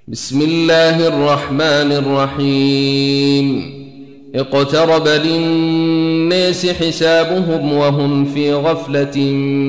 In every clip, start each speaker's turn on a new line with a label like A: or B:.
A: بسم الله الرحمن الرحيم. اقترب للناس حسابهم وهم في غفلة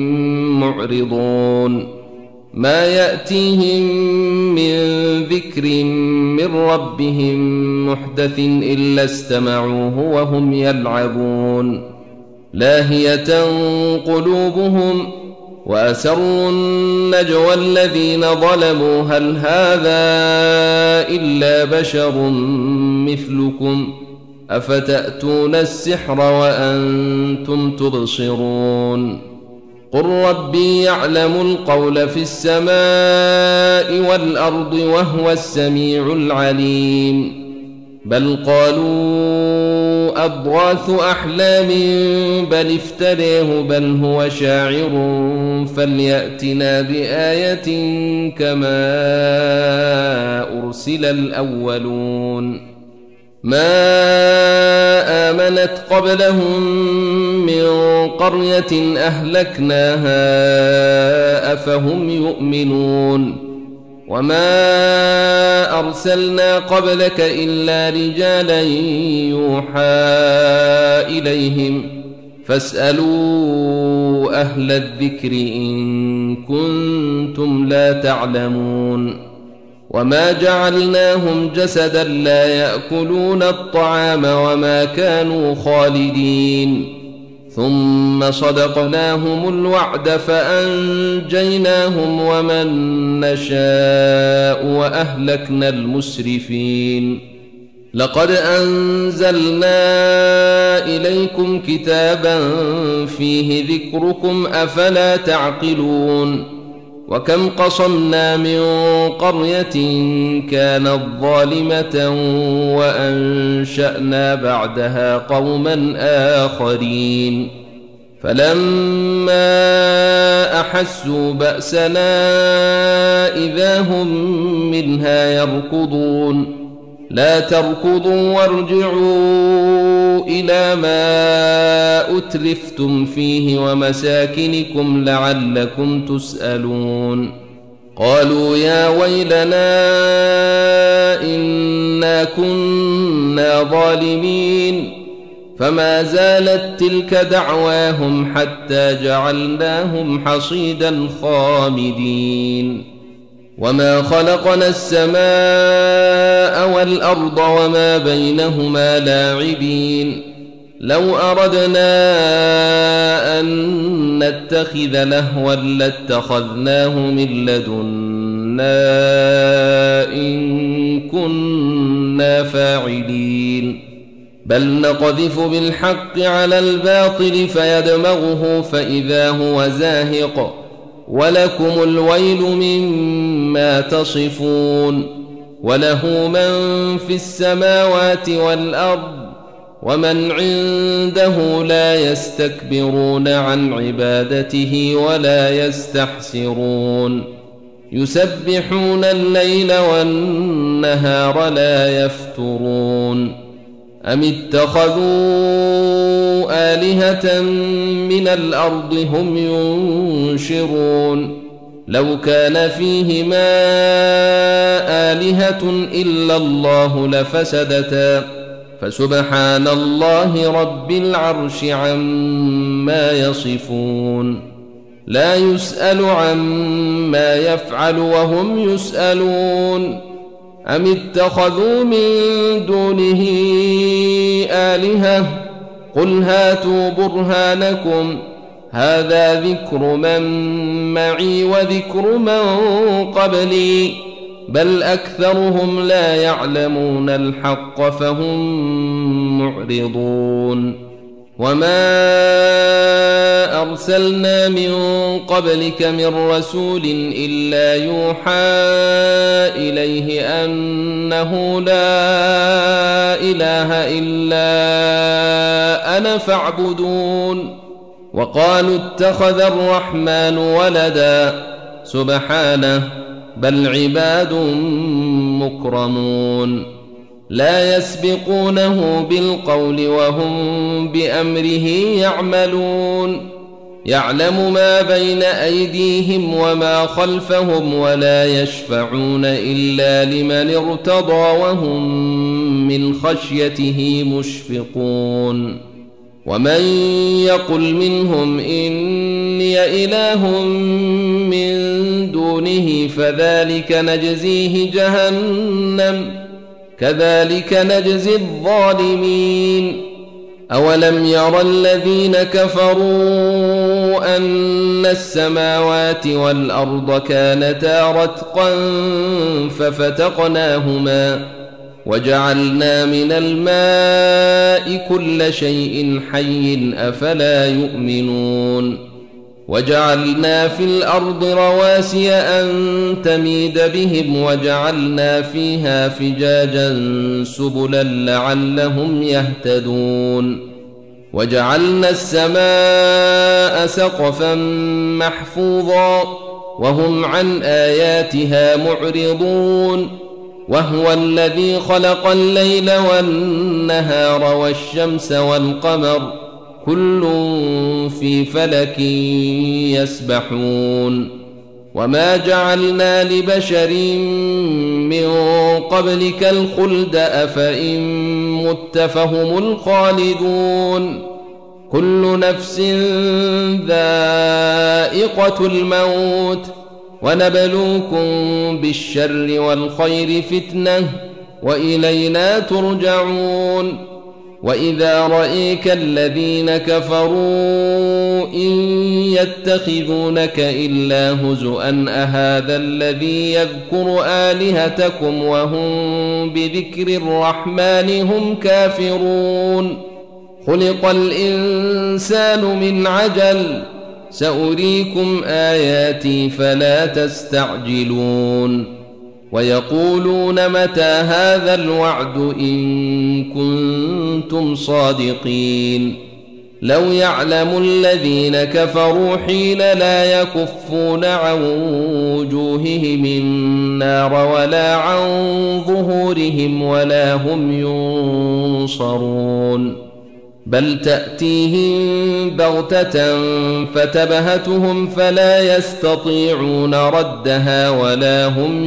A: معرضون. ما يأتيهم من ذكر من ربهم محدث إلا استمعوه وهم يلعبون لاهية قلوبهم وأسروا النجوى الذين ظلموا هل هذا إلا بشر مثلكم أفتأتون السحر وأنتم تبصرون. قل ربي يعلم القول في السماء والأرض وهو السميع العليم. بل قالوا أضغاث أحلام بل افتريه بل هو شاعر فليأتنا بآية كما أرسل الأولون. ما آمنت قبلهم من قرية أهلكناها أفهم يؤمنون. وما أرسلنا قبلك إلا رجالا يوحى إليهم فاسألوا أهل الذكر إن كنتم لا تعلمون. وما جعلناهم جسدا لا يأكلون الطعام وما كانوا خالدين ثم صدقناهم الوعد فأنجيناهم ومن نشاء وأهلكنا المسرفين. لقد أنزلنا إليكم كتابا فيه ذكركم أفلا تعقلون. وكم قصمنا من قرية كانت ظالمة وأنشأنا بعدها قوما آخرين فلما أحسوا بأسنا إذا هم منها يركضون. لا تركضوا وارجعوا إلى ما أترفتم فيه ومساكنكم لعلكم تسألون. قالوا يا ويلنا إنا كنا ظالمين فما زالت تلك دعواهم حتى جعلناهم حصيدا خامدين. وما خلقنا السماء والأرض وما بينهما لاعبين. لو أردنا أن نتخذ لهوا لاتخذناه من لدنا إن كنا فاعلين. بل نقذف بالحق على الباطل فيدمغه فإذا هو زاهق ولكم الويل مما تصفون. وله من في السماوات والأرض ومن عنده لا يستكبرون عن عبادته ولا يستحسرون. يسبحون الليل والنهار لا يفترون. أم اتخذوا آلهة من الأرض هم ينشرون. لو كان فيهما آلهة إلا الله لفسدتا فسبحان الله رب العرش عما يصفون. لا يسأل عما يفعل وهم يسألون. أم اتخذوا من دونه آلهة قل هاتوا برهانكم هذا ذكر من معي وذكر من قبلي بل أكثرهم لا يعلمون الحق فهم معرضون. وما أرسلنا من قبلك من رسول إلا يوحى إليه أنه لا إله إلا أنا فاعبدون. وقالوا اتخذ الرحمن ولدا سبحانه بل عباد مكرمون لا يسبقونه بالقول وهم بأمره يعملون. يعلم ما بين أيديهم وما خلفهم ولا يشفعون إلا لمن ارتضى وهم من خشيته مشفقون ومن يقل منهم إني إله من دونه فذلك نجزيه جهنم كذلك نجزي الظالمين أولم ير الذين كفروا أن السماوات والأرض كانتا رتقا ففتقناهما وجعلنا من الماء كل شيء حي أفلا يؤمنون وجعلنا في الأرض رواسي أن تميد بهم وجعلنا فيها فجاجا سبلا لعلهم يهتدون وجعلنا السماء سقفا محفوظا وهم عن آياتها معرضون وهو الذي خلق الليل والنهار والشمس والقمر كل في فلك يسبحون وما جعلنا لبشر من قبلك الخلد أفإن مت فهم الخالدون كل نفس ذائقة الموت ونبلوكم بالشر والخير فتنة وإلينا ترجعون وإذا رأيك الذين كفروا إن يتخذونك إلا هزؤا أهذا الذي يذكر آلهتكم وهم بذكر الرحمن هم كافرون خلق الإنسان من عجل سأريكم آياتي فلا تستعجلون ويقولون متى هذا الوعد إن كنتم صادقين لو يعلم الذين كفروا حين لا يكفون عن وجوههم النار ولا عن ظهورهم ولا هم ينصرون بل تأتيهم بغتة فتبهتهم فلا يستطيعون ردها ولا هم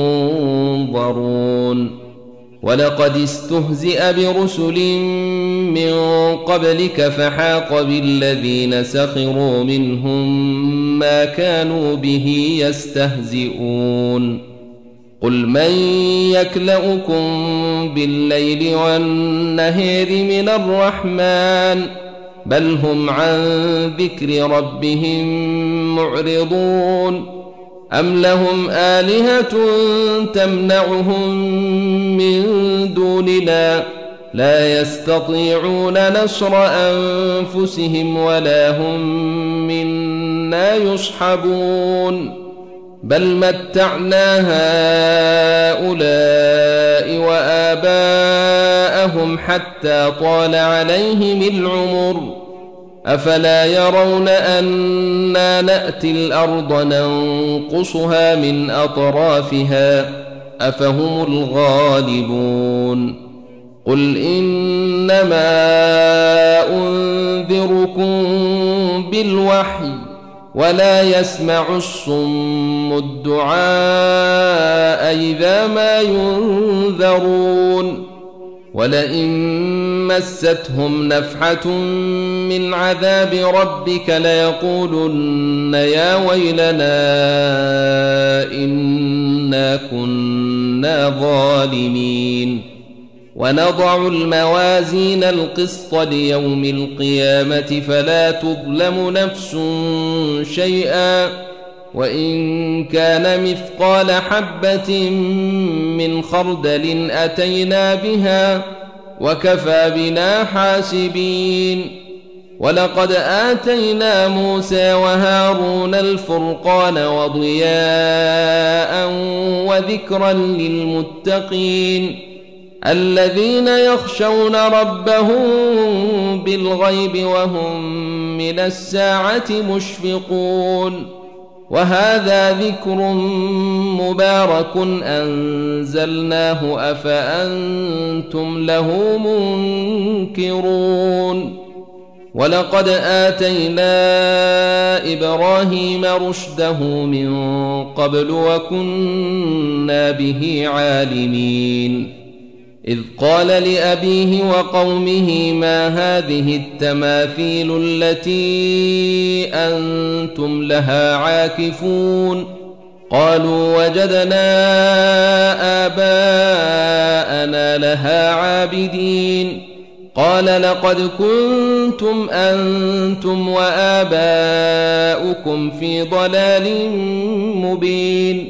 A: ينظرون ولقد استهزئ برسل من قبلك فحاق بالذين سخروا منهم ما كانوا به يستهزئون قل من يكلؤكم بالليل والنهار من الرحمن بل هم عن ذكر ربهم معرضون أم لهم آلهة تمنعهم من دوننا لا يستطيعون نصر أنفسهم ولا هم منا يصحبون بل متعنا هؤلاء وآباءهم حتى طال عليهم العمر أفلا يرون أنا نأتي الأرض ننقصها من أطرافها أفهم الغالبون قل إنما أنذركم بالوحي ولا يسمع الصم الدعاء إذا ما ينذرون ولئن مستهم نفحة من عذاب ربك ليقولن يا ويلنا إنا كنا ظالمين ونضع الموازين القسط ليوم القيامة فلا تظلم نفس شيئا وإن كان مثقال حبة من خردل أتينا بها وكفى بنا حاسبين ولقد آتينا موسى وهارون الفرقان وضياء وذكرا للمتقين الذين يخشون ربهم بالغيب وهم من الساعة مشفقون وهذا ذكر مبارك أنزلناه أفأنتم له منكرون ولقد آتينا إبراهيم رشده من قبل وكنا به عالمين إذ قال لأبيه وقومه ما هذه التماثيل التي أنتم لها عاكفون قالوا وجدنا آباءنا لها عابدين قال لقد كنتم أنتم وآباؤكم في ضلال مبين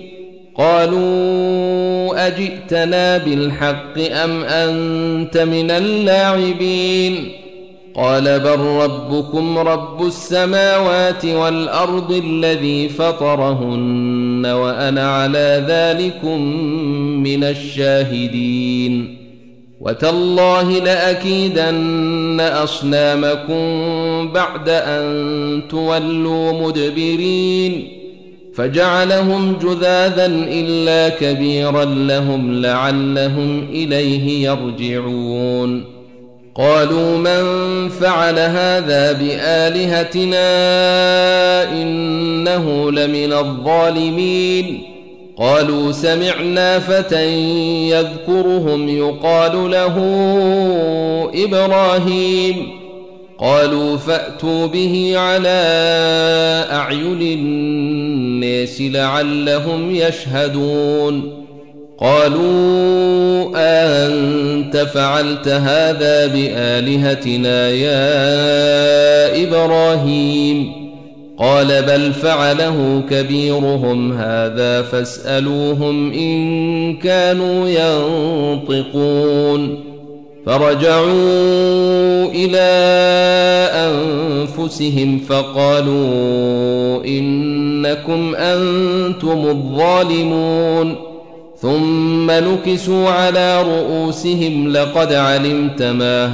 A: قالوا أجئتنا بالحق أم أنت من اللاعبين قال بل ربكم رب السماوات والأرض الذي فطرهن وأنا على ذلكم من الشاهدين وتالله لأكيدن أصنامكم بعد أن تولوا مدبرين فجعلهم جذاذا إلا كبيرا لهم لعلهم إليه يرجعون قالوا من فعل هذا بآلهتنا إنه لمن الظالمين قالوا سمعنا فتى يذكرهم يقال له إبراهيم قالوا فأتوا به على أعين الناس لعلهم يشهدون قالوا أنت فعلت هذا بآلهتنا يا إبراهيم قال بل فعله كبيرهم هذا فاسألوهم إن كانوا ينطقون فرجعوا إلى أنفسهم فقالوا إنكم أنتم الظالمون ثم نكسوا على رؤوسهم لقد علمت ما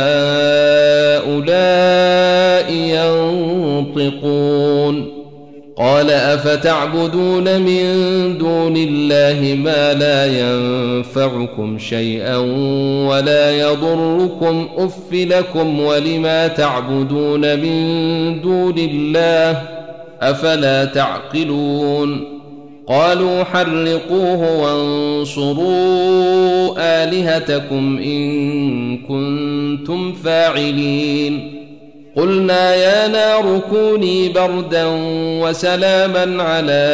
A: هؤلاء ينطقون قال أفتعبدون من دون الله ما لا ينفعكم شيئا ولا يضركم أف لكم ولما تعبدون من دون الله أفلا تعقلون قالوا حرقوه وانصروا آلهتكم إن كنتم فاعلين قلنا يا نار كوني بردا وسلاما على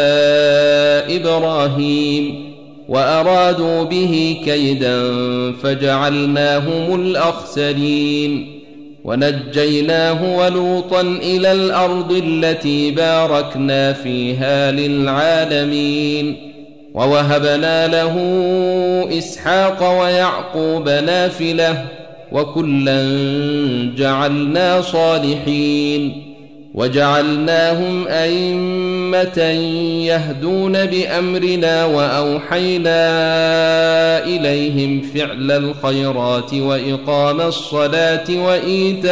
A: إبراهيم وأرادوا به كيدا فجعلناهم الأخسرين ونجيناه ولوطا إلى الأرض التي باركنا فيها للعالمين ووهبنا له إسحاق ويعقوب نافلة وكلا جعلنا صالحين وجعلناهم أئمة يهدون بأمرنا وأوحينا إليهم فعل الخيرات وإقام الصلاة وإيتاء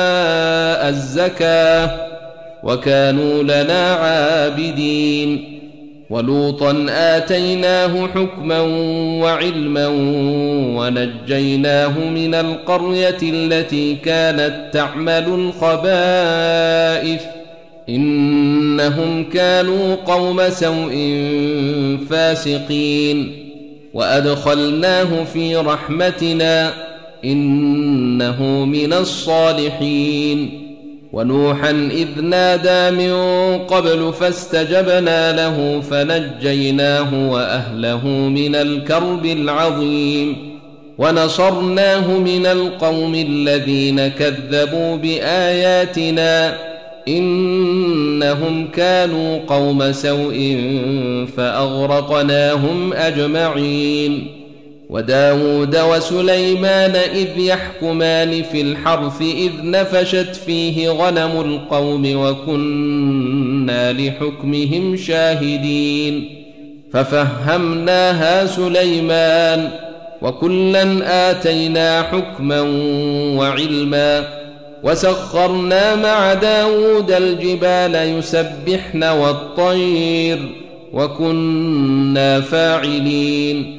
A: الزكاة وكانوا لنا عابدين ولوطا آتيناه حكما وعلما ونجيناه من القرية التي كانت تعمل الخبائث إنهم كانوا قوم سوء فاسقين وأدخلناه في رحمتنا إنه من الصالحين ونوحا إذ نادى من قبل فاستجبنا له فنجيناه وأهله من الكرب العظيم ونصرناه من القوم الذين كذبوا بآياتنا إنهم كانوا قوم سوء فأغرقناهم أجمعين وداود وسليمان إذ يحكمان في الحرث إذ نفشت فيه غنم القوم وكنا لحكمهم شاهدين ففهمناها سليمان وكلا آتينا حكما وعلما وسخرنا مع داود الجبال يسبحن والطير وكنا فاعلين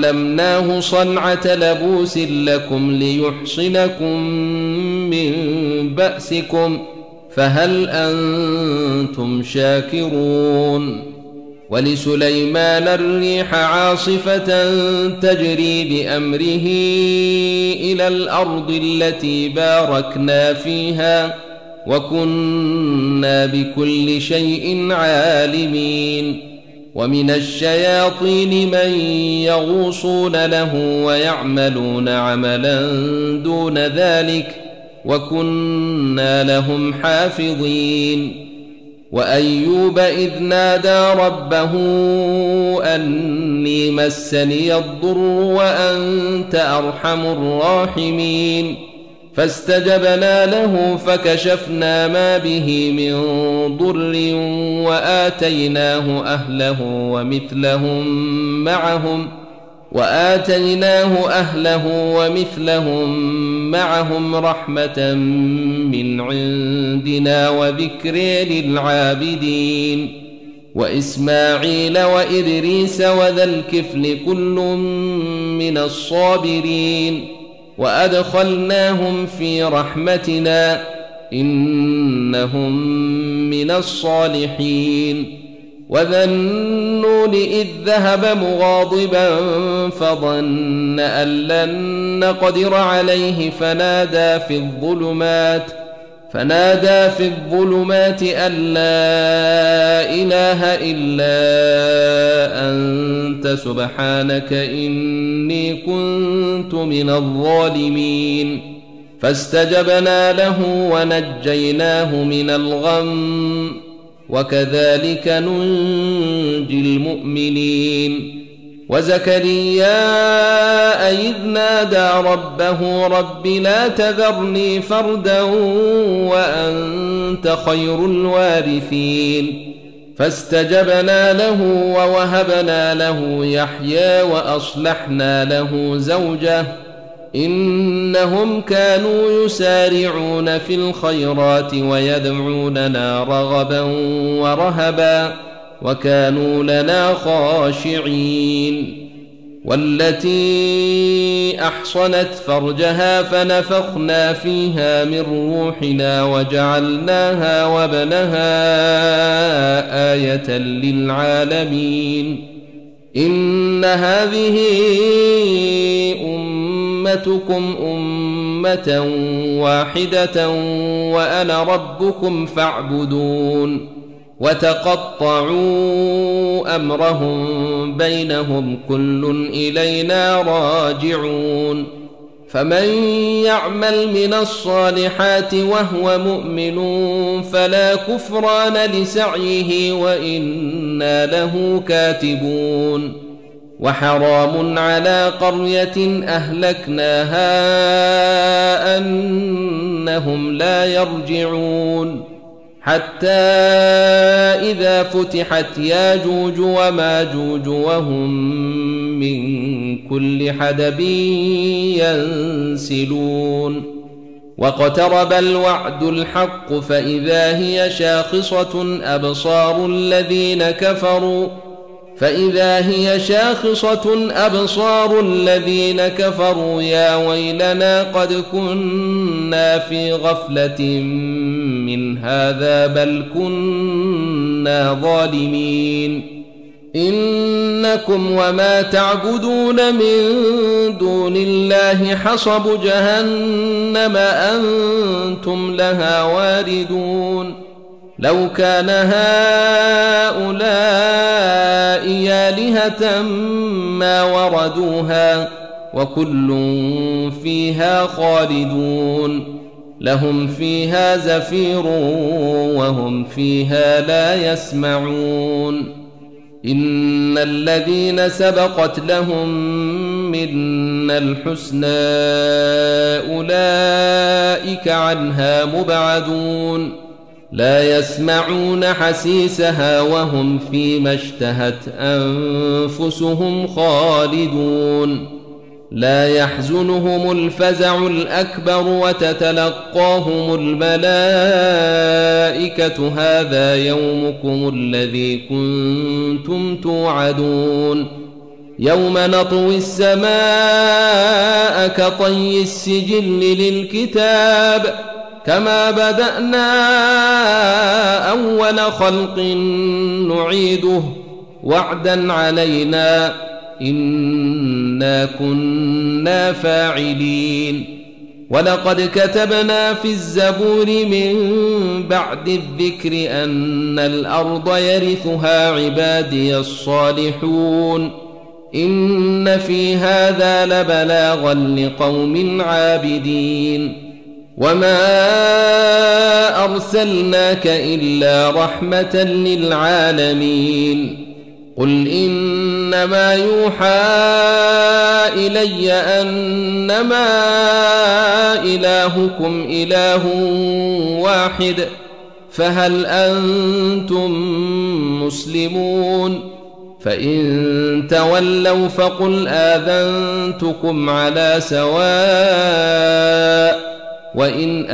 A: وعلمناه صنعة لبوس لكم ليحصنكم من بأسكم فهل أنتم شاكرون ولسليمان الريح عاصفة تجري بأمره إلى الأرض التي باركنا فيها وكنا بكل شيء عالمين ومن الشياطين من يغوصون له ويعملون عملا دون ذلك وكنا لهم حافظين وأيوب إذ نادى ربه أني مسني الضر وأنت أرحم الراحمين فاستجبنا له فكشفنا ما به من ضر وآتيناه أهله ومثلهم معهم رحمة من عندنا وذكر للعابدين وإسماعيل وإدريس وذا الكفل كل من الصابرين وأدخلناهم في رحمتنا إنهم من الصالحين وذا النون إذ ذهب مغاضبا فظن أن لن نقدر عليه فنادى في الظلمات أن لا إله إلا أنت سبحانك إني كنت من الظالمين فاستجبنا له ونجيناه من الغم وكذلك ننجي المؤمنين وزكريا إذ نادى ربه رب لا تذرني فردا وأنت خير الوارثين فاستجبنا له ووهبنا له يحيى وأصلحنا له زوجه إنهم كانوا يسارعون في الخيرات ويدعوننا رغبا ورهبا وكانوا لنا خاشعين والتي أحصنت فرجها فنفخنا فيها من روحنا وجعلناها وابنها آية للعالمين إن هذه أمتكم أمة واحدة وأنا ربكم فاعبدون وتقطعوا أمرهم بينهم كل إلينا راجعون فمن يعمل من الصالحات وهو مؤمن فلا كفران لسعيه وإنا له كاتبون وحرام على قرية أهلكناها أنهم لا يرجعون حتى إذا فتحت ياجوج وماجوج وهم من كل حدب ينسلون واقترب الوعد الحق فإذا هي شاخصة أبصار الذين كفروا يا ويلنا قد كنا في غفلة من هذا بل كنا ظالمين إنكم وما تعبدون من دون الله حصب جهنم أنتم لها واردون لو كان هؤلاء آلهة ما وردوها وكل فيها خالدون لهم فيها زفير وهم فيها لا يسمعون إن الذين سبقت لهم منا الحسنى أولئك عنها مبعدون لا يسمعون حسيسها وهم فيما اشتهت أنفسهم خالدون لا يحزنهم الفزع الأكبر وتتلقاهم الملائكة هذا يومكم الذي كنتم توعدون يوم نطوي السماء كطي السجل للكتاب كما بدأنا أول خلق نعيده وعدا علينا إنا كنا فاعلين ولقد كتبنا في الزبور من بعد الذكر أن الأرض يرثها عبادي الصالحون إن في هذا لبلاغا لقوم عابدين وما أرسلناك إلا رحمة للعالمين قل إنما يوحى إلي أنما إلهكم إله واحد فهل أنتم مسلمون فإن تولوا فقل آذنتكم على سواء وإن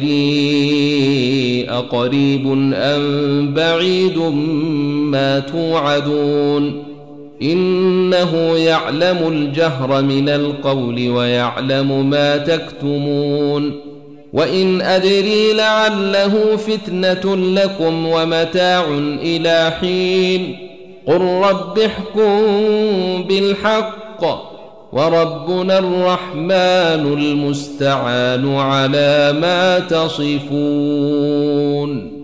A: أدري أقريب أم بعيد ما توعدون إنه يعلم الجهر من القول ويعلم ما تكتمون وإن أدري لعله فتنة لكم ومتاع إلى حين قل رب احكم بالحق وربنا الرحمن المستعان على ما تصفون